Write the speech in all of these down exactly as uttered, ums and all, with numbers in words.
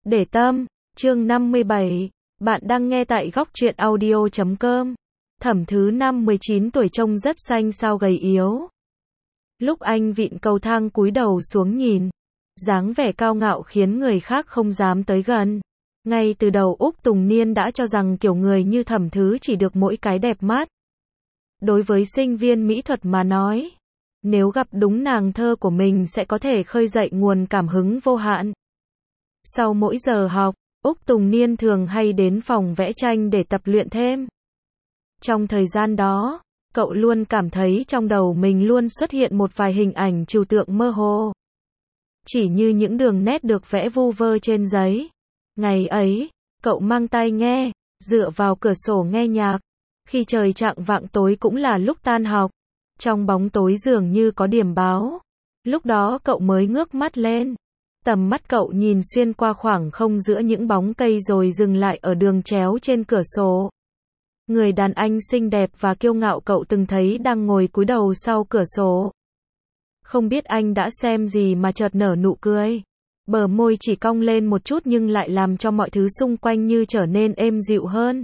Để tâm, chương năm mươi bảy, bạn đang nghe tại góc truyện audio chấm com. Thẩm Thứ Năm mười chín tuổi trông rất xanh xao gầy yếu. Lúc anh vịn cầu thang cúi đầu xuống nhìn, dáng vẻ cao ngạo khiến người khác không dám tới gần. Ngay từ đầu Úc Tùng Niên đã cho rằng kiểu người như Thẩm Thứ chỉ được mỗi cái đẹp mắt. Đối với sinh viên mỹ thuật mà nói, nếu gặp đúng nàng thơ của mình sẽ có thể khơi dậy nguồn cảm hứng vô hạn. Sau mỗi giờ học, Úc Tùng Niên thường hay đến phòng vẽ tranh để tập luyện thêm. Trong thời gian đó, cậu luôn cảm thấy trong đầu mình luôn xuất hiện một vài hình ảnh trừu tượng mơ hồ. Chỉ như những đường nét được vẽ vu vơ trên giấy. Ngày ấy, cậu mang tai nghe, dựa vào cửa sổ nghe nhạc. Khi trời chạng vạng tối cũng là lúc tan học. Trong bóng tối dường như có điểm báo. Lúc đó cậu mới ngước mắt lên. Tầm mắt cậu nhìn xuyên qua khoảng không giữa những bóng cây rồi dừng lại ở đường chéo trên cửa sổ. Người đàn anh xinh đẹp và kiêu ngạo cậu từng thấy đang ngồi cúi đầu sau cửa sổ. Không biết anh đã xem gì mà chợt nở nụ cười. Bờ môi chỉ cong lên một chút nhưng lại làm cho mọi thứ xung quanh như trở nên êm dịu hơn.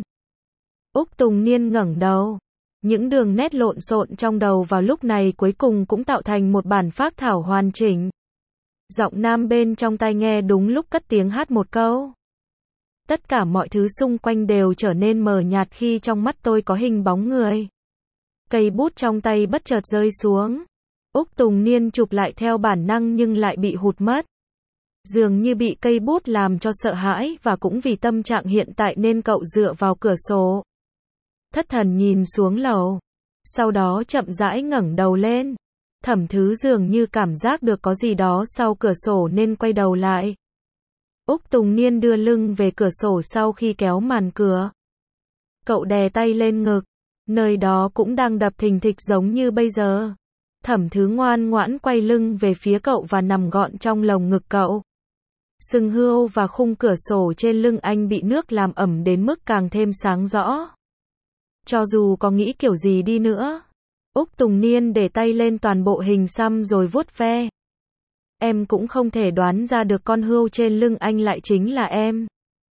Úc Tùng Niên ngẩng đầu. Những đường nét lộn xộn trong đầu vào lúc này cuối cùng cũng tạo thành một bản phác thảo hoàn chỉnh. Giọng nam bên trong tai nghe đúng lúc cất tiếng hát một câu. Tất cả mọi thứ xung quanh đều trở nên mờ nhạt khi trong mắt tôi có hình bóng người. Cây bút trong tay bất chợt rơi xuống. Úc Tùng Niên chụp lại theo bản năng nhưng lại bị hụt mất. Dường như bị cây bút làm cho sợ hãi và cũng vì tâm trạng hiện tại nên cậu dựa vào cửa sổ. Thất thần nhìn xuống lầu. Sau đó chậm rãi ngẩng đầu lên. Thẩm Thứ dường như cảm giác được có gì đó sau cửa sổ nên quay đầu lại. Úc Tùng Niên đưa lưng về cửa sổ sau khi kéo màn cửa. Cậu đè tay lên ngực. Nơi đó cũng đang đập thình thịch giống như bây giờ. Thẩm Thứ ngoan ngoãn quay lưng về phía cậu và nằm gọn trong lồng ngực cậu. Sừng hươu và khung cửa sổ trên lưng anh bị nước làm ẩm đến mức càng thêm sáng rõ. Cho dù có nghĩ kiểu gì đi nữa, Úc Tùng Niên để tay lên toàn bộ hình xăm rồi vuốt ve. Em cũng không thể đoán ra được con hươu trên lưng anh lại chính là em.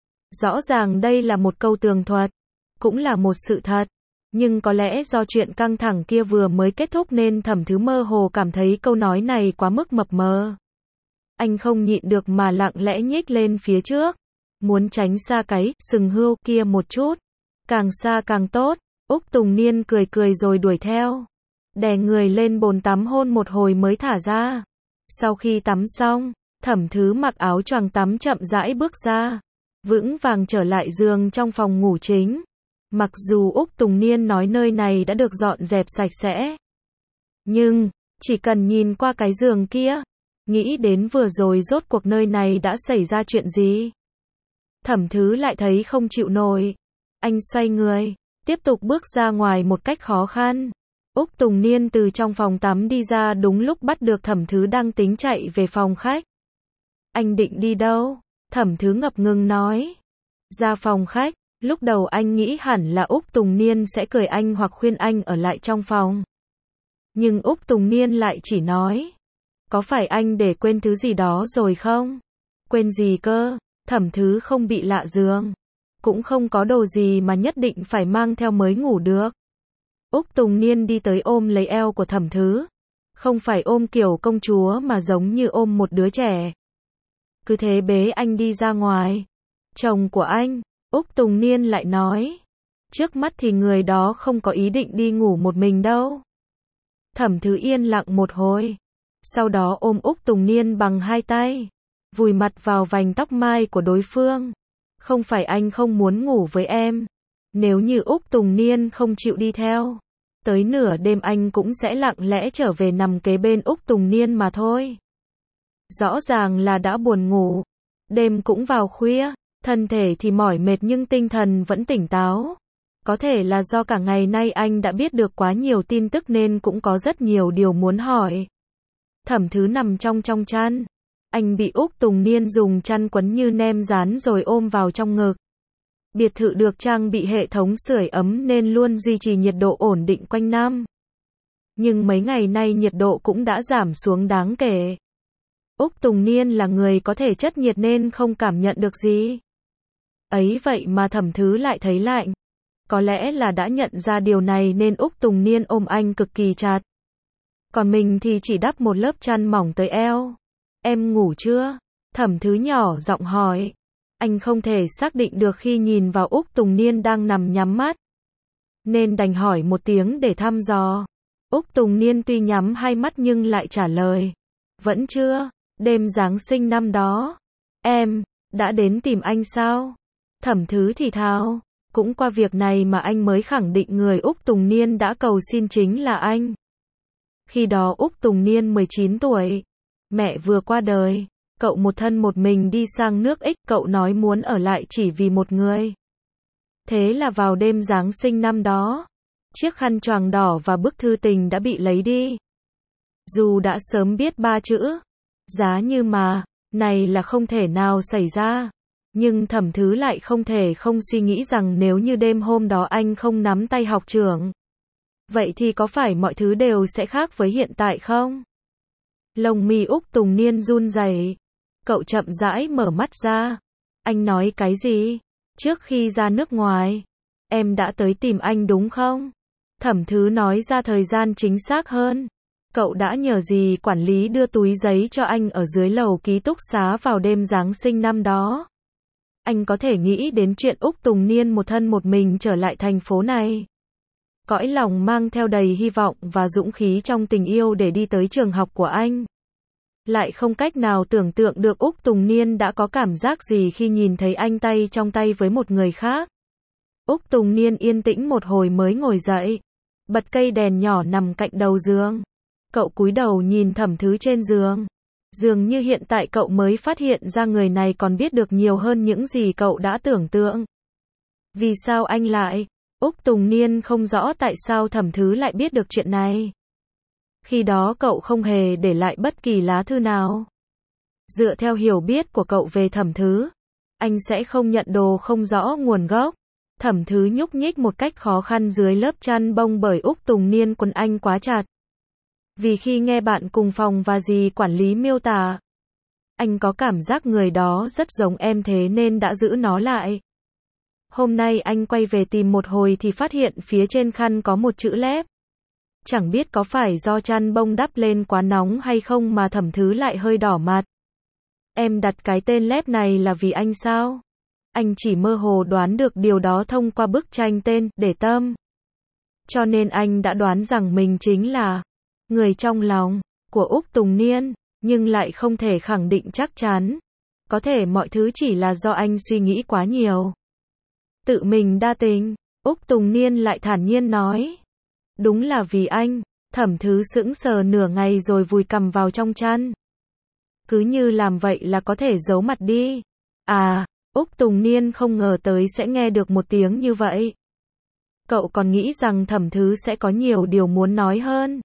Rõ ràng đây là một câu tường thuật, cũng là một sự thật. Nhưng có lẽ do chuyện căng thẳng kia vừa mới kết thúc nên Thẩm Thứ mơ hồ cảm thấy câu nói này quá mức mập mờ. Anh không nhịn được mà lặng lẽ nhích lên phía trước. Muốn tránh xa cái sừng hươu kia một chút. Càng xa càng tốt. Úc Tùng Niên cười cười rồi đuổi theo. Đè người lên bồn tắm hôn một hồi mới thả ra. Sau khi tắm xong, Thẩm Thứ mặc áo choàng tắm chậm rãi bước ra. Vững vàng trở lại giường trong phòng ngủ chính. Mặc dù Úc Tùng Niên nói nơi này đã được dọn dẹp sạch sẽ. Nhưng, chỉ cần nhìn qua cái giường kia, nghĩ đến vừa rồi rốt cuộc nơi này đã xảy ra chuyện gì. Thẩm Thứ lại thấy không chịu nổi. Anh xoay người, tiếp tục bước ra ngoài một cách khó khăn. Úc Tùng Niên từ trong phòng tắm đi ra đúng lúc bắt được Thẩm Thứ đang tính chạy về phòng khách. Anh định đi đâu? Thẩm Thứ ngập ngừng nói. Ra phòng khách. Lúc đầu anh nghĩ hẳn là Úc Tùng Niên sẽ cười anh hoặc khuyên anh ở lại trong phòng. Nhưng Úc Tùng Niên lại chỉ nói. Có phải anh để quên thứ gì đó rồi không? Quên gì cơ? Thẩm Thứ không bị lạ giường. Cũng không có đồ gì mà nhất định phải mang theo mới ngủ được. Úc Tùng Niên đi tới ôm lấy eo của Thẩm Thứ. Không phải ôm kiểu công chúa mà giống như ôm một đứa trẻ. Cứ thế bế anh đi ra ngoài. Chồng của anh, Úc Tùng Niên lại nói. Trước mắt thì người đó không có ý định đi ngủ một mình đâu. Thẩm Thứ yên lặng một hồi. Sau đó ôm Úc Tùng Niên bằng hai tay. Vùi mặt vào vành tóc mai của đối phương. Không phải anh không muốn ngủ với em. Nếu như Úc Tùng Niên không chịu đi theo, tới nửa đêm anh cũng sẽ lặng lẽ trở về nằm kế bên Úc Tùng Niên mà thôi. Rõ ràng là đã buồn ngủ. Đêm cũng vào khuya, thân thể thì mỏi mệt nhưng tinh thần vẫn tỉnh táo. Có thể là do cả ngày nay anh đã biết được quá nhiều tin tức nên cũng có rất nhiều điều muốn hỏi. Thẩm Thứ nằm trong trong chăn. Anh bị Úc Tùng Niên dùng chăn quấn như nem rán rồi ôm vào trong ngực. Biệt thự được trang bị hệ thống sưởi ấm nên luôn duy trì nhiệt độ ổn định quanh năm. Nhưng mấy ngày nay nhiệt độ cũng đã giảm xuống đáng kể. Úc Tùng Niên là người có thể chất nhiệt nên không cảm nhận được gì. Ấy vậy mà Thẩm Thứ lại thấy lạnh. Có lẽ là đã nhận ra điều này nên Úc Tùng Niên ôm anh cực kỳ chặt. Còn mình thì chỉ đắp một lớp chăn mỏng tới eo. Em ngủ chưa? Thẩm Thứ nhỏ giọng hỏi. Anh không thể xác định được khi nhìn vào Úc Tùng Niên đang nằm nhắm mắt, nên đành hỏi một tiếng để thăm dò. Úc Tùng Niên tuy nhắm hai mắt nhưng lại trả lời. Vẫn chưa, đêm Giáng sinh năm đó. Em, đã đến tìm anh sao? Thẩm Thứ thì thào. Cũng qua việc này mà anh mới khẳng định người Úc Tùng Niên đã cầu xin chính là anh. Khi đó Úc Tùng Niên mười chín tuổi. Mẹ vừa qua đời. Cậu một thân một mình đi sang nước Ích. Cậu nói muốn ở lại chỉ vì một người. Thế là vào đêm Giáng sinh năm đó, chiếc khăn choàng đỏ và bức thư tình đã bị lấy đi. Dù đã sớm biết ba chữ giá như mà này là không thể nào xảy ra, nhưng Thẩm Thứ lại không thể không suy nghĩ rằng nếu như đêm hôm đó anh không nắm tay học trưởng, vậy thì có phải mọi thứ đều sẽ khác với hiện tại không? Lông mi Úc Tùng Niên run rẩy. Cậu chậm rãi mở mắt ra. Anh nói cái gì? Trước khi ra nước ngoài, em đã tới tìm anh đúng không? Thẩm Thứ nói ra thời gian chính xác hơn. Cậu đã nhờ gì quản lý đưa túi giấy cho anh ở dưới lầu ký túc xá vào đêm Giáng sinh năm đó. Anh có thể nghĩ đến chuyện Úc Tùng Niên một thân một mình trở lại thành phố này, cõi lòng mang theo đầy hy vọng và dũng khí trong tình yêu để đi tới trường học của anh. Lại không cách nào tưởng tượng được Úc Tùng Niên đã có cảm giác gì khi nhìn thấy anh tay trong tay với một người khác. Úc Tùng Niên yên tĩnh một hồi mới ngồi dậy, bật cây đèn nhỏ nằm cạnh đầu giường. Cậu cúi đầu nhìn Thẩm Thứ trên giường. Dường như hiện tại cậu mới phát hiện ra người này còn biết được nhiều hơn những gì cậu đã tưởng tượng. Vì sao anh lại? Úc Tùng Niên không rõ tại sao Thẩm Thứ lại biết được chuyện này. Khi đó cậu không hề để lại bất kỳ lá thư nào. Dựa theo hiểu biết của cậu về Thẩm Thứ, anh sẽ không nhận đồ không rõ nguồn gốc. Thẩm Thứ nhúc nhích một cách khó khăn dưới lớp chăn bông bởi Úc Tùng Niên quấn anh quá chặt. Vì khi nghe bạn cùng phòng và dì quản lý miêu tả, anh có cảm giác người đó rất giống em thế nên đã giữ nó lại. Hôm nay anh quay về tìm một hồi thì phát hiện phía trên khăn có một chữ lép. Chẳng biết có phải do chăn bông đắp lên quá nóng hay không mà Thẩm Thứ lại hơi đỏ mặt. Em đặt cái tên lép này là vì anh sao? Anh chỉ mơ hồ đoán được điều đó thông qua bức tranh tên Để Tâm. Cho nên anh đã đoán rằng mình chính là người trong lòng của Úc Tùng Niên, nhưng lại không thể khẳng định chắc chắn. Có thể mọi thứ chỉ là do anh suy nghĩ quá nhiều, tự mình đa tình. Úc Tùng Niên lại thản nhiên nói. Đúng là vì anh. Thẩm Thứ sững sờ nửa ngày rồi vùi cằm vào trong chăn. Cứ như làm vậy là có thể giấu mặt đi. À, Úc Tùng Niên không ngờ tới sẽ nghe được một tiếng như vậy. Cậu còn nghĩ rằng Thẩm Thứ sẽ có nhiều điều muốn nói hơn.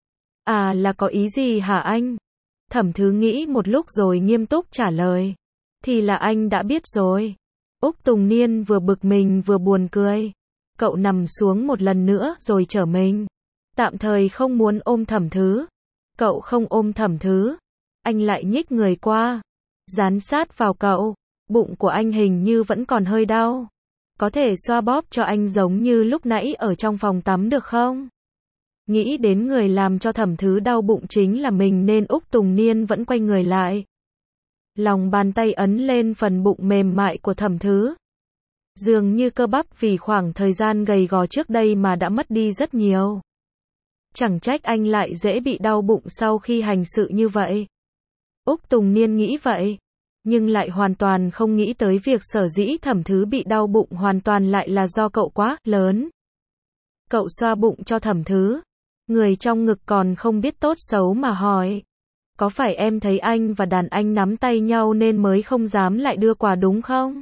À, là có ý gì hả anh? Thẩm Thứ nghĩ một lúc rồi nghiêm túc trả lời. Thì là anh đã biết rồi. Úc Tùng Niên vừa bực mình vừa buồn cười. Cậu nằm xuống một lần nữa rồi trở mình. Tạm thời không muốn ôm Thẩm Thứ. Cậu không ôm Thẩm Thứ. Anh lại nhích người qua, dán sát vào cậu. Bụng của anh hình như vẫn còn hơi đau. Có thể xoa bóp cho anh giống như lúc nãy ở trong phòng tắm được không? Nghĩ đến người làm cho Thẩm Thứ đau bụng chính là mình nên Úc Tùng Niên vẫn quay người lại. Lòng bàn tay ấn lên phần bụng mềm mại của Thẩm Thứ. Dường như cơ bắp vì khoảng thời gian gầy gò trước đây mà đã mất đi rất nhiều. Chẳng trách anh lại dễ bị đau bụng sau khi hành sự như vậy. Úc Tùng Niên nghĩ vậy, nhưng lại hoàn toàn không nghĩ tới việc sở dĩ Thẩm Thứ bị đau bụng hoàn toàn lại là do cậu quá lớn. Cậu xoa bụng cho Thẩm Thứ. Người trong ngực còn không biết tốt xấu mà hỏi. Có phải em thấy anh và đàn anh nắm tay nhau nên mới không dám lại đưa quà đúng không?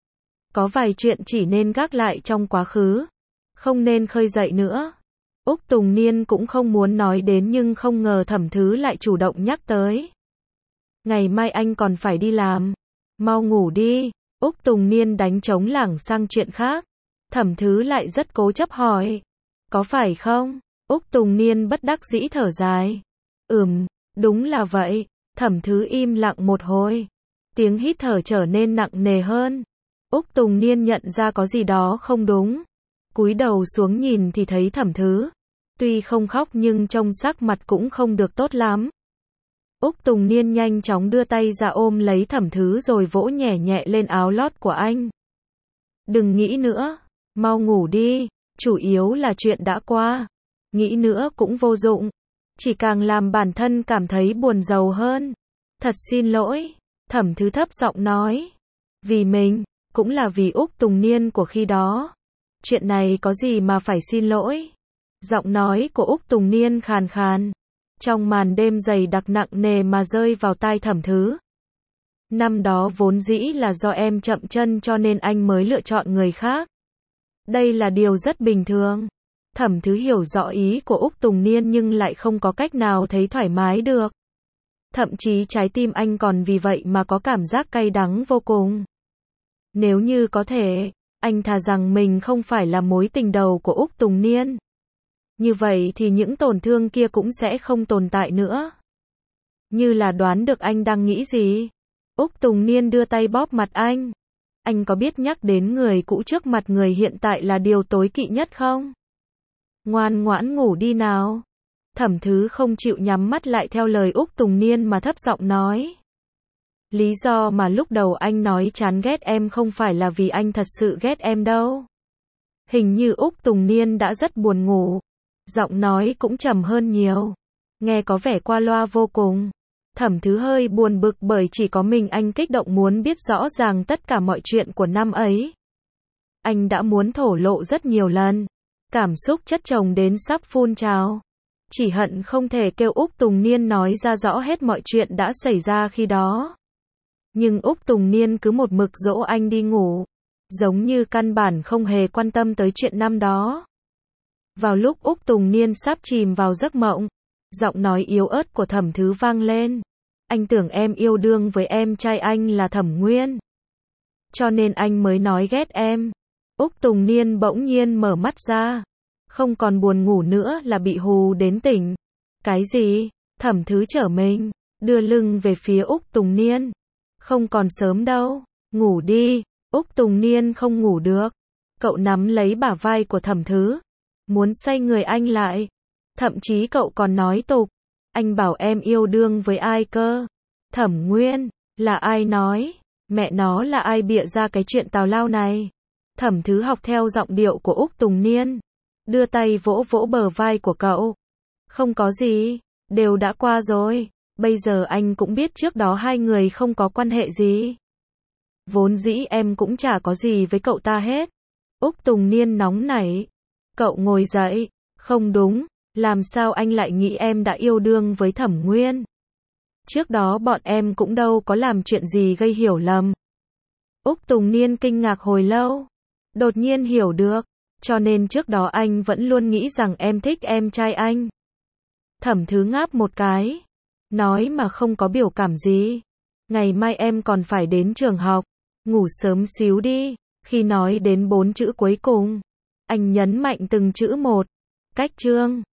Có vài chuyện chỉ nên gác lại trong quá khứ, không nên khơi dậy nữa. Úc Tùng Niên cũng không muốn nói đến nhưng không ngờ Thẩm Thứ lại chủ động nhắc tới. Ngày mai anh còn phải đi làm. Mau ngủ đi. Úc Tùng Niên đánh trống lảng sang chuyện khác. Thẩm Thứ lại rất cố chấp hỏi. Có phải không? Úc Tùng Niên bất đắc dĩ thở dài. Ừm, đúng là vậy. Thẩm Thứ im lặng một hồi. Tiếng hít thở trở nên nặng nề hơn. Úc Tùng Niên nhận ra có gì đó không đúng. Cúi đầu xuống nhìn thì thấy Thẩm Thứ. Tuy không khóc nhưng trông sắc mặt cũng không được tốt lắm. Úc Tùng Niên nhanh chóng đưa tay ra ôm lấy Thẩm Thứ rồi vỗ nhẹ nhẹ lên áo lót của anh. Đừng nghĩ nữa, mau ngủ đi, chủ yếu là chuyện đã qua. Nghĩ nữa cũng vô dụng, chỉ càng làm bản thân cảm thấy buồn rầu hơn. Thật xin lỗi, Thẩm Thứ thấp giọng nói. Vì mình, cũng là vì Úc Tùng Niên của khi đó. Chuyện này có gì mà phải xin lỗi. Giọng nói của Úc Tùng Niên khàn khàn. Trong màn đêm dày đặc nặng nề mà rơi vào tai Thẩm Thứ. Năm đó vốn dĩ là do em chậm chân cho nên anh mới lựa chọn người khác. Đây là điều rất bình thường. Thẩm Thứ hiểu rõ ý của Úc Tùng Niên nhưng lại không có cách nào thấy thoải mái được. Thậm chí trái tim anh còn vì vậy mà có cảm giác cay đắng vô cùng. Nếu như có thể, anh thà rằng mình không phải là mối tình đầu của Úc Tùng Niên. Như vậy thì những tổn thương kia cũng sẽ không tồn tại nữa. Như là đoán được anh đang nghĩ gì. Úc Tùng Niên đưa tay bóp mặt anh. Anh có biết nhắc đến người cũ trước mặt người hiện tại là điều tối kỵ nhất không? Ngoan ngoãn ngủ đi nào. Thẩm Thứ không chịu nhắm mắt lại theo lời Úc Tùng Niên mà thấp giọng nói. Lý do mà lúc đầu anh nói chán ghét em không phải là vì anh thật sự ghét em đâu. Hình như Úc Tùng Niên đã rất buồn ngủ. Giọng nói cũng trầm hơn nhiều. Nghe có vẻ qua loa vô cùng. Thẩm Thứ hơi buồn bực bởi chỉ có mình anh kích động muốn biết rõ ràng tất cả mọi chuyện của năm ấy. Anh đã muốn thổ lộ rất nhiều lần. Cảm xúc chất chồng đến sắp phun trào. Chỉ hận không thể kêu Úc Tùng Niên nói ra rõ hết mọi chuyện đã xảy ra khi đó. Nhưng Úc Tùng Niên cứ một mực dỗ anh đi ngủ. Giống như căn bản không hề quan tâm tới chuyện năm đó. Vào lúc Úc Tùng Niên sắp chìm vào giấc mộng, giọng nói yếu ớt của Thẩm Thứ vang lên. Anh tưởng em yêu đương với em trai anh là Thẩm Nguyên. Cho nên anh mới nói ghét em. Úc Tùng Niên bỗng nhiên mở mắt ra. Không còn buồn ngủ nữa là bị hù đến tỉnh. Cái gì? Thẩm Thứ trở mình, đưa lưng về phía Úc Tùng Niên. Không còn sớm đâu, ngủ đi. Úc Tùng Niên không ngủ được. Cậu nắm lấy bả vai của Thẩm Thứ. Muốn xoay người anh lại. Thậm chí cậu còn nói tục. Anh bảo em yêu đương với ai cơ? Thẩm Nguyên, là ai nói? Mẹ nó là ai bịa ra cái chuyện tào lao này? Thẩm Thứ học theo giọng điệu của Úc Tùng Niên. Đưa tay vỗ vỗ bờ vai của cậu. Không có gì, đều đã qua rồi. Bây giờ anh cũng biết trước đó hai người không có quan hệ gì. Vốn dĩ em cũng chả có gì với cậu ta hết. Úc Tùng Niên nóng nảy. Cậu ngồi dậy. Không đúng, làm sao anh lại nghĩ em đã yêu đương với Thẩm Nguyên? Trước đó bọn em cũng đâu có làm chuyện gì gây hiểu lầm. Úc Tùng Niên kinh ngạc hồi lâu. Đột nhiên hiểu được. Cho nên trước đó anh vẫn luôn nghĩ rằng em thích em trai anh. Thẩm Thứ ngáp một cái. Nói mà không có biểu cảm gì. Ngày mai em còn phải đến trường học. Ngủ sớm xíu đi. Khi nói đến bốn chữ cuối cùng, anh nhấn mạnh từng chữ một. Cách chương.